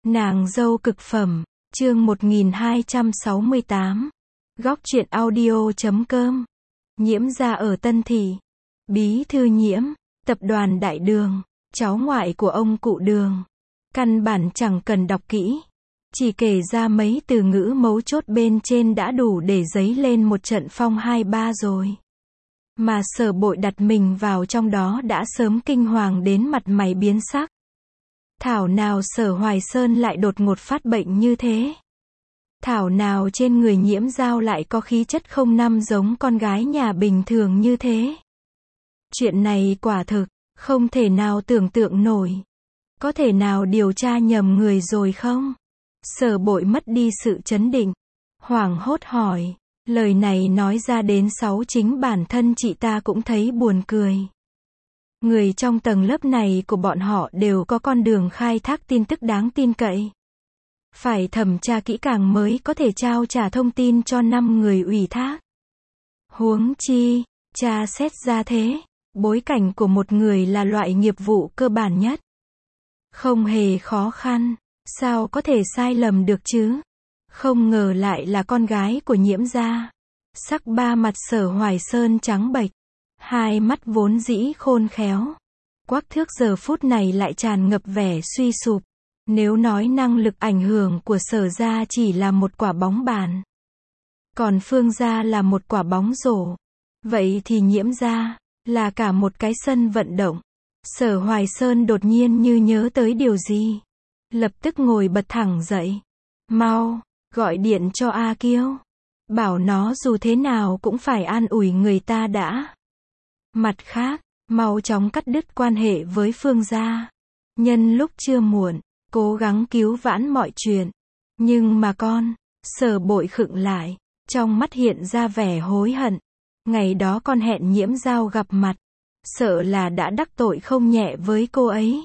Nàng dâu cực phẩm, chương 1268. Góc truyện audio.com. Nhiễm gia ở Tân Thị. Bí thư Nhiễm, tập đoàn Đại Đường, cháu ngoại của ông cụ Đường. Căn bản chẳng cần đọc kỹ. Chỉ kể ra mấy từ ngữ mấu chốt bên trên đã đủ để dấy lên một trận phong 2-3 rồi. Mà Sở Bội đặt mình vào trong đó đã sớm kinh hoàng đến mặt mày biến sắc. Thảo nào Sở Hoài Sơn lại đột ngột phát bệnh như thế? Thảo nào trên người Nhiễm Dao lại có khí chất không năm giống con gái nhà bình thường như thế? Chuyện này quả thực, không thể nào tưởng tượng nổi. Có thể nào điều tra nhầm người rồi không? Sở Bội mất đi sự chấn định. Hoảng hốt hỏi. Lời này nói ra đến chính bản thân chị ta cũng thấy buồn cười. Người trong tầng lớp này của bọn họ đều có con đường khai thác tin tức đáng tin cậy. Phải thẩm tra kỹ càng mới có thể trao trả thông tin cho 5 người ủy thác. Huống chi, tra xét ra thế, bối cảnh của một người là loại nghiệp vụ cơ bản nhất. Không hề khó khăn, sao có thể sai lầm được chứ? Không ngờ lại là con gái của Nhiễm gia. Sắc ba mặt Sở Hoài Sơn trắng bệch, hai mắt vốn dĩ khôn khéo, Quắc Thước giờ phút này lại tràn ngập vẻ suy sụp. Nếu nói năng lực ảnh hưởng của Sở gia chỉ là một quả bóng bàn, còn Phương gia là một quả bóng rổ, vậy thì Nhiễm gia là cả một cái sân vận động. Sở Hoài Sơn đột nhiên như nhớ tới điều gì, lập tức ngồi bật thẳng dậy. Mau, gọi điện cho A Kiêu. Bảo nó dù thế nào cũng phải an ủi người ta đã. Mặt khác, mau chóng cắt đứt quan hệ với Phương gia. Nhân lúc chưa muộn, cố gắng cứu vãn mọi chuyện. Nhưng mà Sở Bội khựng lại, trong mắt hiện ra vẻ hối hận. Ngày đó con hẹn Nhiễm Dao gặp mặt, sợ là đã đắc tội không nhẹ với cô ấy.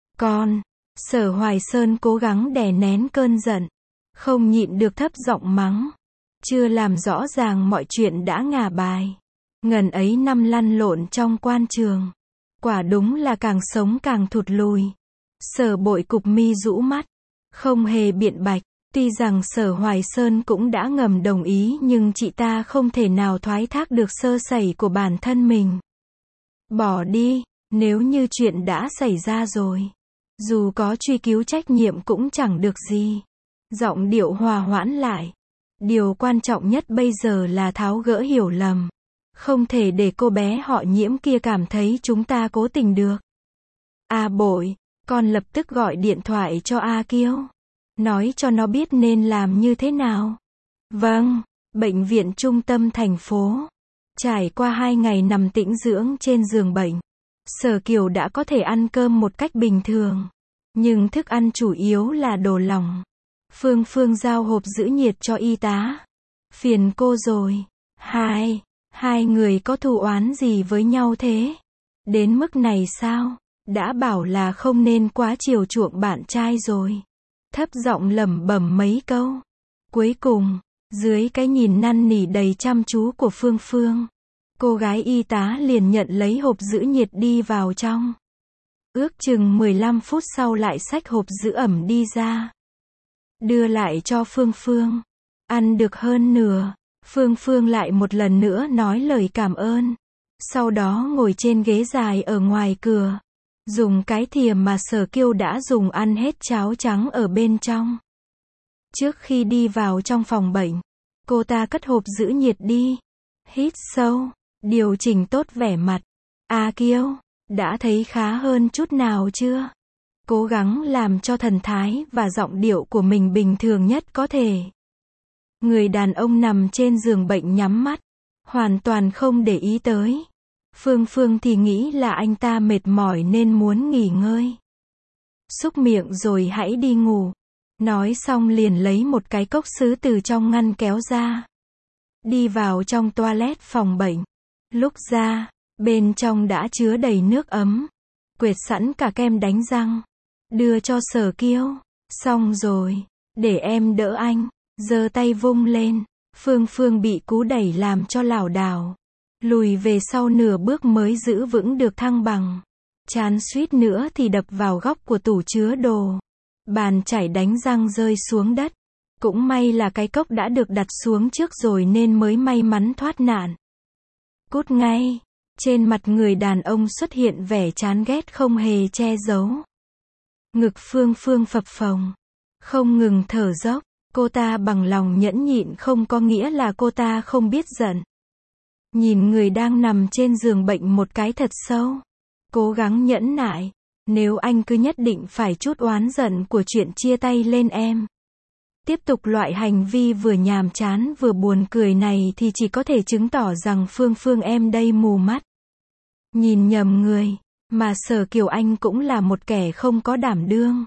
Sở Hoài Sơn cố gắng đè nén cơn giận, không nhịn được thấp giọng mắng. Chưa làm rõ ràng mọi chuyện đã ngả bài. Ngần ấy năm lăn lộn trong quan trường, quả đúng là càng sống càng thụt lùi. Sở Bội cụp mi rũ mắt, không hề biện bạch. Tuy rằng Sở Hoài Sơn cũng đã ngầm đồng ý nhưng chị ta không thể nào thoái thác được sơ sẩy của bản thân mình. Bỏ đi, nếu như chuyện đã xảy ra rồi, dù có truy cứu trách nhiệm cũng chẳng được gì. Giọng điệu hòa hoãn lại. Điều quan trọng nhất bây giờ là tháo gỡ hiểu lầm. Không thể để cô bé họ Nhiễm kia cảm thấy chúng ta cố tình được. A Bội, con lập tức gọi điện thoại cho A Kiêu. Nói cho nó biết nên làm như thế nào. Vâng, bệnh viện trung tâm thành phố. Trải qua 2 ngày nằm tĩnh dưỡng trên giường bệnh, Sở Kiều đã có thể ăn cơm một cách bình thường. Nhưng thức ăn chủ yếu là đồ lỏng. Phương giao hộp giữ nhiệt cho y tá. Phiền cô rồi. Hai người có thù oán gì với nhau thế? Đến mức này sao? Đã bảo là không nên quá chiều chuộng bạn trai rồi. Thấp giọng lẩm bẩm mấy câu. Cuối cùng, dưới cái nhìn năn nỉ đầy chăm chú của Phương, cô gái y tá liền nhận lấy hộp giữ nhiệt đi vào trong. Ước chừng 15 phút sau lại xách hộp giữ ẩm đi ra. Đưa lại cho Phương. Ăn được hơn nửa, Phương lại một lần nữa nói lời cảm ơn. Sau đó ngồi trên ghế dài ở ngoài cửa, dùng cái thìa mà Sở Kiêu đã dùng ăn hết cháo trắng ở bên trong. Trước khi đi vào trong phòng bệnh, cô ta cất hộp giữ nhiệt đi. Hít sâu, điều chỉnh tốt vẻ mặt. A Kiêu, đã thấy khá hơn chút nào chưa? Cố gắng làm cho thần thái và giọng điệu của mình bình thường nhất có thể. Người đàn ông nằm trên giường bệnh nhắm mắt, hoàn toàn không để ý tới. Phương thì nghĩ là anh ta mệt mỏi nên muốn nghỉ ngơi. Xúc miệng rồi hãy đi ngủ. Nói xong liền lấy một cái cốc sứ từ trong ngăn kéo ra. Đi vào trong toilet phòng bệnh. Lúc ra, bên trong đã chứa đầy nước ấm. Quệt sẵn cả kem đánh răng. Đưa cho Sở Kiêu. Xong rồi, để em đỡ anh. Giơ tay vung lên. Phương bị cú đẩy làm cho lảo đảo. Lùi về sau nửa bước mới giữ vững được thăng bằng. Chán suýt nữa thì đập vào góc của tủ chứa đồ. Bàn chải đánh răng rơi xuống đất. Cũng may là cái cốc đã được đặt xuống trước rồi nên mới may mắn thoát nạn. Cút ngay. Trên mặt người đàn ông xuất hiện vẻ chán ghét không hề che giấu. Ngực Phương Phương phập phồng. Không ngừng thở dốc. Cô ta bằng lòng nhẫn nhịn không có nghĩa là cô ta không biết giận. Nhìn người đang nằm trên giường bệnh một cái thật sâu. Cố gắng nhẫn nại. Nếu anh cứ nhất định phải trút oán giận của chuyện chia tay lên em. Tiếp tục loại hành vi vừa nhàm chán vừa buồn cười này thì chỉ có thể chứng tỏ rằng Phương Phương em đây mù mắt. Nhìn nhầm người. Mà Sở Kiều Anh cũng là một kẻ không có đảm đương.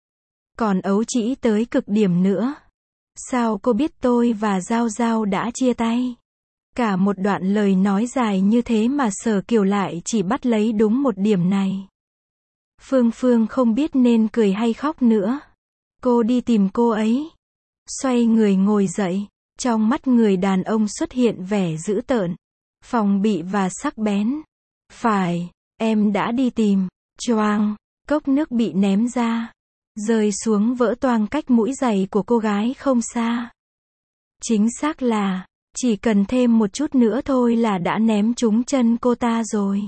Còn ấu trĩ tới cực điểm nữa. Sao cô biết tôi và Giao Giao đã chia tay? Cả một đoạn lời nói dài như thế mà Sở Kiều lại chỉ bắt lấy đúng một điểm này. Phương Phương không biết nên cười hay khóc nữa. Cô đi tìm cô ấy. Xoay người ngồi dậy. Trong mắt người đàn ông xuất hiện vẻ dữ tợn, phòng bị và sắc bén. Phải, em đã đi tìm. Choang, cốc nước bị ném ra. Rơi xuống vỡ toang cách mũi giày của cô gái không xa. Chính xác là, chỉ cần thêm một chút nữa thôi là đã ném trúng chân cô ta rồi.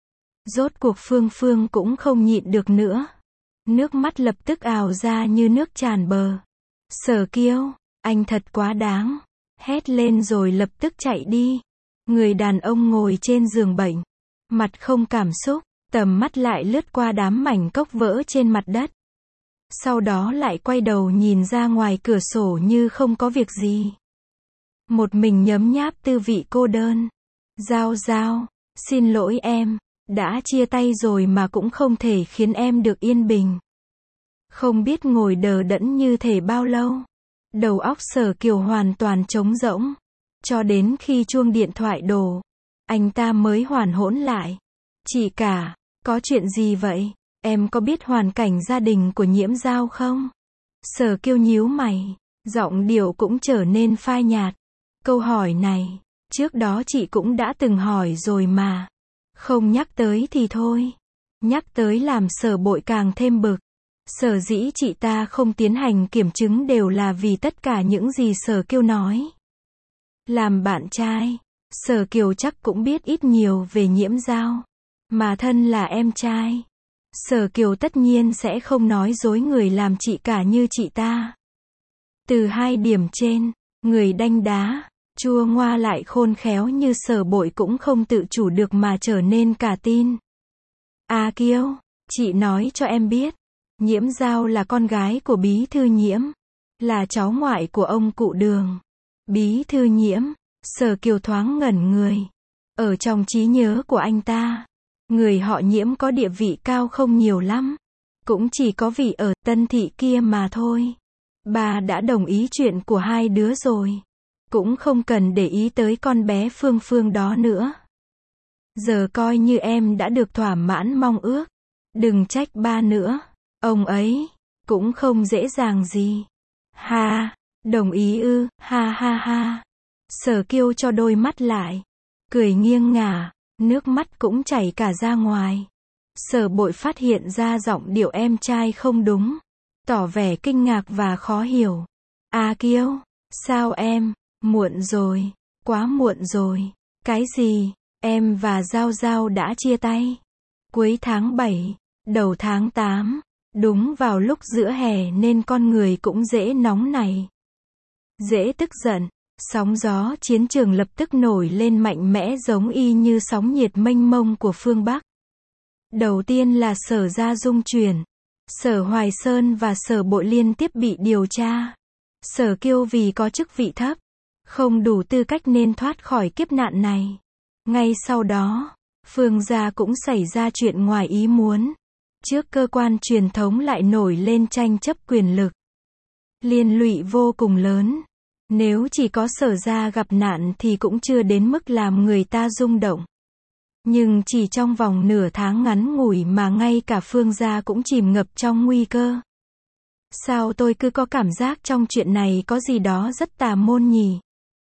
Rốt cuộc Phương Phương cũng không nhịn được nữa. Nước mắt lập tức ào ra như nước tràn bờ. Sở Kiều, anh thật quá đáng. Hét lên rồi lập tức chạy đi. Người đàn ông ngồi trên giường bệnh. Mặt không cảm xúc, tầm mắt lại lướt qua đám mảnh cốc vỡ trên mặt đất. Sau đó lại quay đầu nhìn ra ngoài cửa sổ như không có việc gì. Một mình nhấm nháp tư vị cô đơn. Giao Giao, xin lỗi em, đã chia tay rồi mà cũng không thể khiến em được yên bình. Không biết ngồi đờ đẫn như thể bao lâu. Đầu óc Sở Kiều hoàn toàn trống rỗng. Cho đến khi chuông điện thoại đổ, anh ta mới hoàn hỗn lại. Chị cả, có chuyện gì vậy? Em có biết hoàn cảnh gia đình của Nhiễm Giao không? Sở Kiều nhíu mày, giọng điệu cũng trở nên phai nhạt. Câu hỏi này, trước đó chị cũng đã từng hỏi rồi mà. Không nhắc tới thì thôi. Nhắc tới làm Sở Bội càng thêm bực. Sở dĩ chị ta không tiến hành kiểm chứng đều là vì tất cả những gì Sở Kiều nói. Làm bạn trai, Sở Kiều chắc cũng biết ít nhiều về Nhiễm Giao. Mà thân là em trai. Sở Kiều tất nhiên sẽ không nói dối người làm chị cả như chị ta. Từ hai điểm trên, người đanh đá, chua ngoa lại khôn khéo như Sở Bội cũng không tự chủ được mà trở nên cả tin. À Kiều, chị nói cho em biết. Nhiễm Giao là con gái của Bí Thư Nhiễm. Là cháu ngoại của ông cụ Đường. Bí Thư Nhiễm, Sở Kiều thoáng ngẩn người. Ở trong trí nhớ của anh ta, người họ Nhiễm có địa vị cao không nhiều lắm. Cũng chỉ có vị ở Tân Thị kia mà thôi. Bà đã đồng ý chuyện của hai đứa rồi. Cũng không cần để ý tới con bé Phương Phương đó nữa. Giờ coi như em đã được thỏa mãn mong ước. Đừng trách ba nữa. Ông ấy cũng không dễ dàng gì. Ha, đồng ý ư, ha ha ha. Sở Kiều cho đôi mắt lại, cười nghiêng ngả, nước mắt cũng chảy cả ra ngoài. Sở Bội phát hiện ra giọng điệu em trai không đúng, tỏ vẻ kinh ngạc và khó hiểu. À Kiều, sao em, muộn rồi, quá muộn rồi. Cái gì, em và Giao Giao đã chia tay? Cuối tháng 7, đầu tháng 8. Đúng vào lúc giữa hè nên con người cũng dễ nóng này. Dễ tức giận, sóng gió chiến trường lập tức nổi lên mạnh mẽ giống y như sóng nhiệt mênh mông của phương Bắc. Đầu tiên là Sở Gia Dung chuyển. Sở Hoài Sơn và Sở Bội liên tiếp bị điều tra. Sở Kiều vì có chức vị thấp, không đủ tư cách nên thoát khỏi kiếp nạn này. Ngay sau đó, Phương Gia cũng xảy ra chuyện ngoài ý muốn. Trước cơ quan truyền thống lại nổi lên tranh chấp quyền lực. Liên lụy vô cùng lớn. Nếu chỉ có Sở Gia gặp nạn thì cũng chưa đến mức làm người ta rung động. Nhưng chỉ trong vòng nửa tháng ngắn ngủi mà ngay cả Phương Gia cũng chìm ngập trong nguy cơ. Sao tôi cứ có cảm giác trong chuyện này có gì đó rất tà môn nhỉ?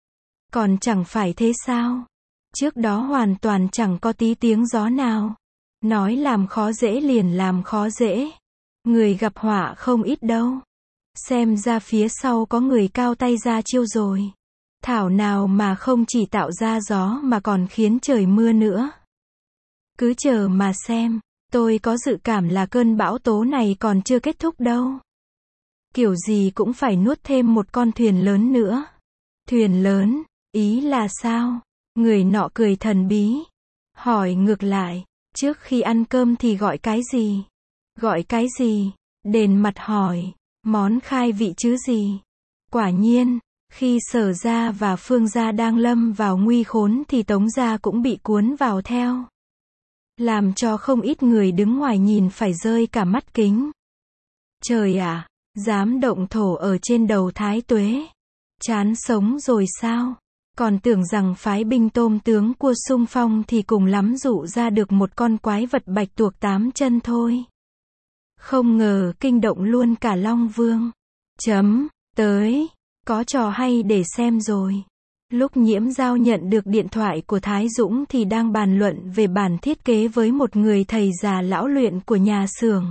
Còn chẳng phải thế sao? Trước đó hoàn toàn chẳng có tí tiếng gió nào. Nói làm khó dễ liền làm khó dễ. Người gặp họa không ít đâu. Xem ra phía sau có người cao tay ra chiêu rồi. Thảo nào mà không chỉ tạo ra gió mà còn khiến trời mưa nữa. Cứ chờ mà xem, tôi có dự cảm là cơn bão tố này còn chưa kết thúc đâu. Kiểu gì cũng phải nuốt thêm một con thuyền lớn nữa. Thuyền lớn, ý là sao? Người nọ cười thần bí. Hỏi ngược lại, trước khi ăn cơm thì gọi cái gì? Gọi cái gì? Đền mặt hỏi, món khai vị chứ gì? Quả nhiên, khi Sở gia và Phương gia đang lâm vào nguy khốn thì Tống gia cũng bị cuốn vào theo. Làm cho không ít người đứng ngoài nhìn phải rơi cả mắt kính. Trời ạ, dám động thổ ở trên đầu Thái Tuế. Chán sống rồi sao? Còn tưởng rằng phái binh tôm tướng cua xung phong thì cùng lắm dụ ra được một con quái vật bạch tuộc 8 chân thôi. Không ngờ kinh động luôn cả Long Vương. Tới, có trò hay để xem rồi. Lúc Nhiễm Dao nhận được điện thoại của Thái Dũng thì đang bàn luận về bản thiết kế với một người thầy già lão luyện của nhà xưởng.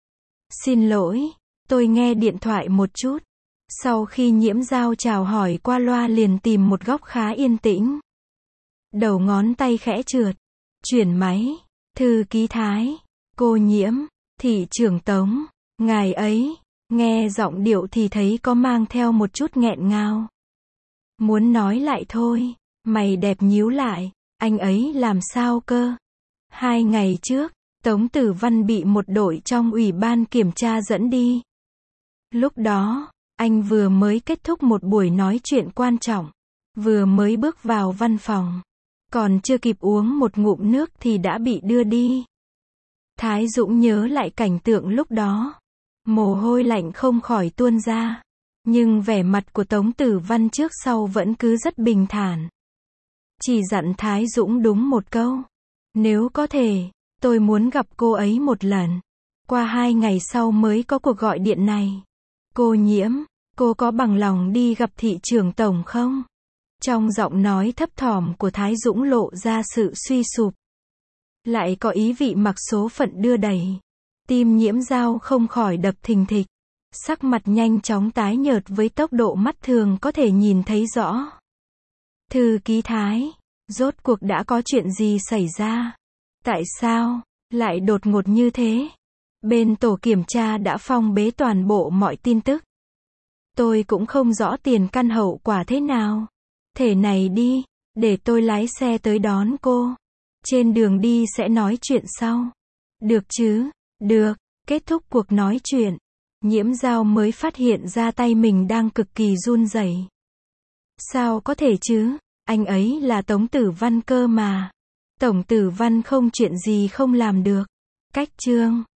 Xin lỗi, tôi nghe điện thoại một chút. Sau khi Nhiễm Dao chào hỏi qua loa liền tìm một góc khá yên tĩnh. Đầu ngón tay khẽ trượt. Chuyển máy. Thư ký Thái. Cô Nhiễm. Thị trưởng Tống. Ngài ấy. Nghe giọng điệu thì thấy có mang theo một chút nghẹn ngào. Muốn nói lại thôi. Mày đẹp nhíu lại. Anh ấy làm sao cơ? 2 ngày trước, Tống Tử Văn bị một đội trong ủy ban kiểm tra dẫn đi. Lúc đó, anh vừa mới kết thúc một buổi nói chuyện quan trọng. Vừa mới bước vào văn phòng. Còn chưa kịp uống một ngụm nước thì đã bị đưa đi. Thái Dũng nhớ lại cảnh tượng lúc đó. Mồ hôi lạnh không khỏi tuôn ra. Nhưng vẻ mặt của Tống Tử Văn trước sau vẫn cứ rất bình thản. Chỉ dặn Thái Dũng đúng một câu. Nếu có thể, tôi muốn gặp cô ấy một lần. Qua 2 ngày sau mới có cuộc gọi điện này. Cô Nhiễm, cô có bằng lòng đi gặp thị trưởng tổng không? Trong giọng nói thấp thỏm của Thái Dũng lộ ra sự suy sụp. Lại có ý vị mặc số phận đưa đẩy. Tim Nhiễm Dao không khỏi đập thình thịch. Sắc mặt nhanh chóng tái nhợt với tốc độ mắt thường có thể nhìn thấy rõ. Thư ký Thái, rốt cuộc đã có chuyện gì xảy ra? Tại sao lại đột ngột như thế? Bên tổ kiểm tra đã phong bế toàn bộ mọi tin tức. Tôi cũng không rõ tiền căn hậu quả thế nào. Thế này đi, để tôi lái xe tới đón cô. Trên đường đi sẽ nói chuyện sau. Được chứ? Được. Kết thúc cuộc nói chuyện, Nhiễm Dao mới phát hiện ra tay mình đang cực kỳ run rẩy. Sao có thể chứ? Anh ấy là Tống Tử Văn cơ mà. Tổng Tử Văn không chuyện gì không làm được. Cách chương